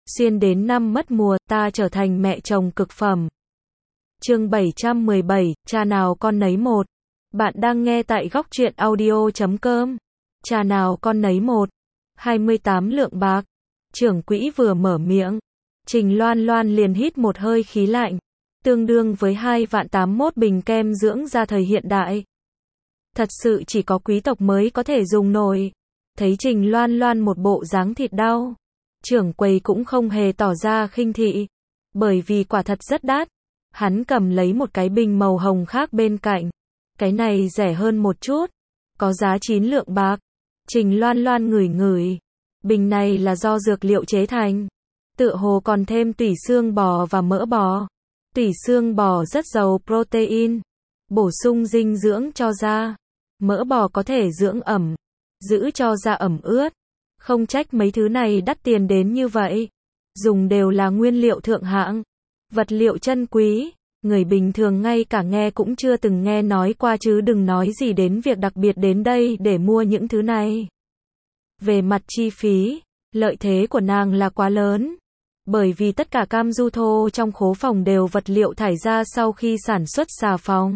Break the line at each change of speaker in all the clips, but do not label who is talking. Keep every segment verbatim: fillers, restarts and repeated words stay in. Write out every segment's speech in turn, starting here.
Xuyên đến năm mất mùa, ta trở thành mẹ chồng cực phẩm. Chương bảy trăm mười bảy, cha nào con nấy một. Bạn đang nghe tại góc truyện audio chấm com. Cha nào con nấy một. hai mươi tám lượng bạc. Trưởng quỹ vừa mở miệng, Trình Loan Loan liền hít một hơi khí lạnh, tương đương với hai vạn tám mươi mốt bình kem dưỡng da thời hiện đại. Thật sự chỉ có quý tộc mới có thể dùng nổi. Thấy Trình Loan Loan một bộ dáng thịt đau, trưởng quầy cũng không hề tỏ ra khinh thị, bởi vì quả thật rất đắt. Hắn cầm lấy một cái bình màu hồng khác bên cạnh. Cái này rẻ hơn một chút, có giá chín lượng bạc. Trình Loan Loan ngửi ngửi, bình này là do dược liệu chế thành, tựa hồ còn thêm tủy xương bò và mỡ bò. Tủy xương bò rất giàu protein, bổ sung dinh dưỡng cho da. Mỡ bò có thể dưỡng ẩm, giữ cho da ẩm ướt. Không trách mấy thứ này đắt tiền đến như vậy. Dùng đều là nguyên liệu thượng hạng, vật liệu chân quý, người bình thường ngay cả nghe cũng chưa từng nghe nói qua chứ đừng nói gì đến việc đặc biệt đến đây để mua những thứ này. Về mặt chi phí, lợi thế của nàng là quá lớn. Bởi vì tất cả cam du thô trong khố phòng đều vật liệu thải ra sau khi sản xuất xà phòng.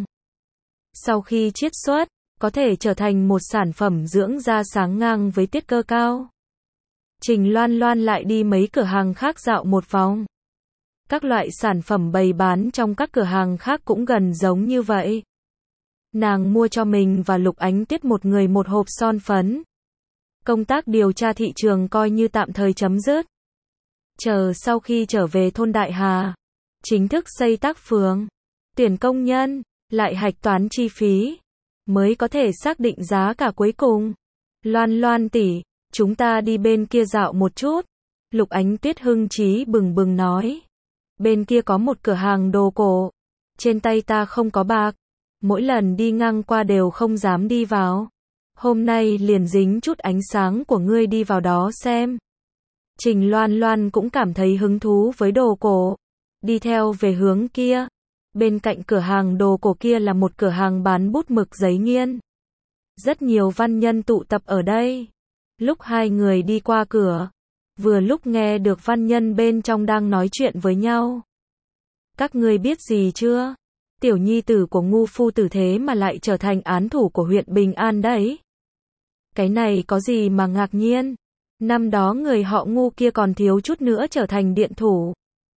Sau khi chiết xuất, có thể trở thành một sản phẩm dưỡng da sáng ngang với tiết cơ cao. Trình Loan Loan lại đi mấy cửa hàng khác dạo một vòng. Các loại sản phẩm bày bán trong các cửa hàng khác cũng gần giống như vậy. Nàng mua cho mình và Lục Ánh Tuyết một người một hộp son phấn. Công tác điều tra thị trường coi như tạm thời chấm dứt. Chờ sau khi trở về thôn Đại Hà, chính thức xây tác phường, tuyển công nhân, lại hạch toán chi phí, mới có thể xác định giá cả cuối cùng. Loan Loan tỷ, chúng ta đi bên kia dạo một chút. Lục Ánh Tuyết hưng chí bừng bừng nói. Bên kia có một cửa hàng đồ cổ. Trên tay ta không có bạc. Mỗi lần đi ngang qua đều không dám đi vào. Hôm nay liền dính chút ánh sáng của ngươi đi vào đó xem. Trình Loan Loan cũng cảm thấy hứng thú với đồ cổ. Đi theo về hướng kia. Bên cạnh cửa hàng đồ cổ kia là một cửa hàng bán bút mực giấy nghiên. Rất nhiều văn nhân tụ tập ở đây. Lúc hai người đi qua cửa, vừa lúc nghe được văn nhân bên trong đang nói chuyện với nhau. Các ngươi biết gì chưa? Tiểu nhi tử của ngu phu tử thế mà lại trở thành án thủ của huyện Bình An đấy. Cái này có gì mà ngạc nhiên? Năm đó người họ ngu kia còn thiếu chút nữa trở thành điện thủ.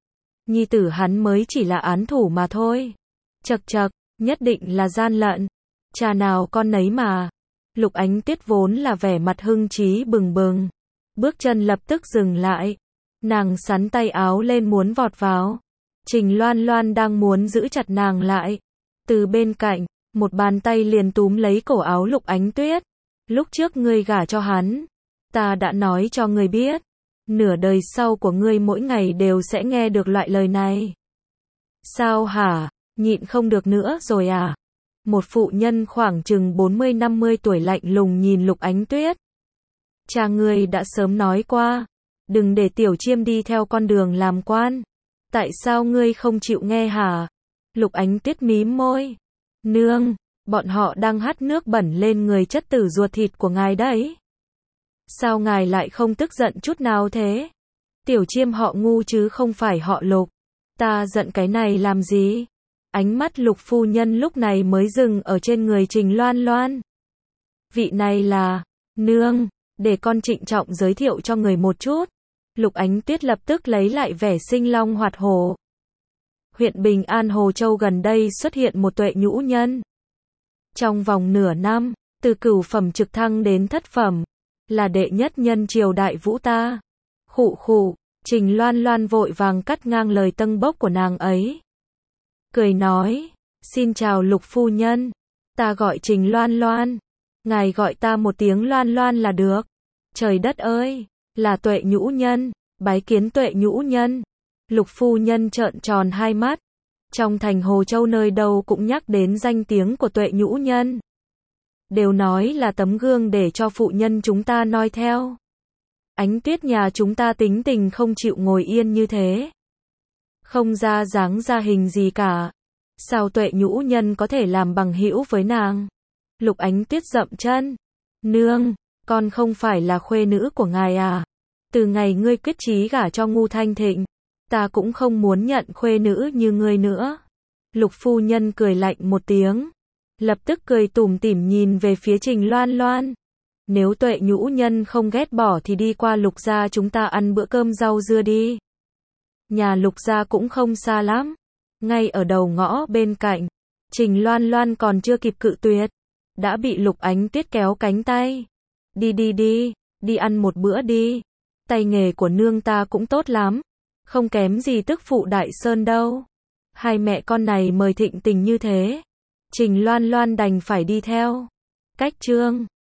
Nhi tử hắn mới chỉ là án thủ mà thôi. Chậc chậc, nhất định là gian lận. Cha nào con nấy mà. Lục Ánh Tuyết vốn là vẻ mặt hưng trí bừng bừng. Bước chân lập tức dừng lại. Nàng sắn tay áo lên muốn vọt vào. Trình Loan Loan đang muốn giữ chặt nàng lại. Từ bên cạnh, một bàn tay liền túm lấy cổ áo Lục Ánh Tuyết. Lúc trước ngươi gả cho hắn, ta đã nói cho ngươi biết. Nửa đời sau của ngươi mỗi ngày đều sẽ nghe được loại lời này. Sao hả? Nhịn không được nữa rồi à? Một phụ nhân khoảng chừng bốn mươi năm mươi tuổi lạnh lùng nhìn Lục Ánh Tuyết. Cha ngươi đã sớm nói qua, đừng để Tiểu Chiêm đi theo con đường làm quan. Tại sao ngươi không chịu nghe hả? Lục Ánh Tuyết mím môi. Nương, bọn họ đang hắt nước bẩn lên người chất tử ruột thịt của ngài đấy. Sao ngài lại không tức giận chút nào thế? Tiểu Chiêm họ ngu chứ không phải họ Lục. Ta giận cái này làm gì? Ánh mắt Lục phu nhân lúc này mới dừng ở trên người Trình Loan Loan. Vị này là, nương, để con trịnh trọng giới thiệu cho người một chút. Lục Ánh Tuyết lập tức lấy lại vẻ sinh long hoạt hổ. Huyện Bình An Hồ Châu gần đây xuất hiện một tuệ nhũ nhân. Trong vòng nửa năm, từ cửu phẩm trực thăng đến thất phẩm, là đệ nhất nhân triều đại Vũ ta. Khụ khụ, Trình Loan Loan vội vàng cắt ngang lời tâng bốc của nàng ấy. Cười nói, xin chào Lục phu nhân, ta gọi Trình Loan Loan, ngài gọi ta một tiếng Loan Loan là được. Trời đất ơi, là tuệ nhũ nhân, bái kiến tuệ nhũ nhân. Lục phu nhân trợn tròn hai mắt. Trong thành Hồ Châu nơi đâu cũng nhắc đến danh tiếng của tuệ nhũ nhân. Đều nói là tấm gương để cho phụ nhân chúng ta noi theo. Ánh Tuyết nhà chúng ta tính tình không chịu ngồi yên như thế. Không ra dáng ra hình gì cả. Sao tuệ nhũ nhân có thể làm bằng hữu với nàng? Lục Ánh Tuyết dậm chân. Nương, con không phải là khuê nữ của ngài à? Từ ngày ngươi quyết chí gả cho Ngu Thanh Thịnh, ta cũng không muốn nhận khuê nữ như ngươi nữa. Lục phu nhân cười lạnh một tiếng, lập tức cười tủm tỉm nhìn về phía Trình Loan Loan. Nếu Tuệ nhũ nhân không ghét bỏ thì đi qua Lục gia chúng ta ăn bữa cơm rau dưa đi. Nhà Lục gia cũng không xa lắm, ngay ở đầu ngõ bên cạnh. Trình Loan Loan còn chưa kịp cự tuyệt, đã bị Lục Ánh Tuyết kéo cánh tay. Đi đi đi, đi ăn một bữa đi. Tay nghề của nương ta cũng tốt lắm, không kém gì tức phụ Đại Sơn đâu. Hai mẹ con này mời thịnh tình như thế, Trình Loan Loan đành phải đi theo. Cách chương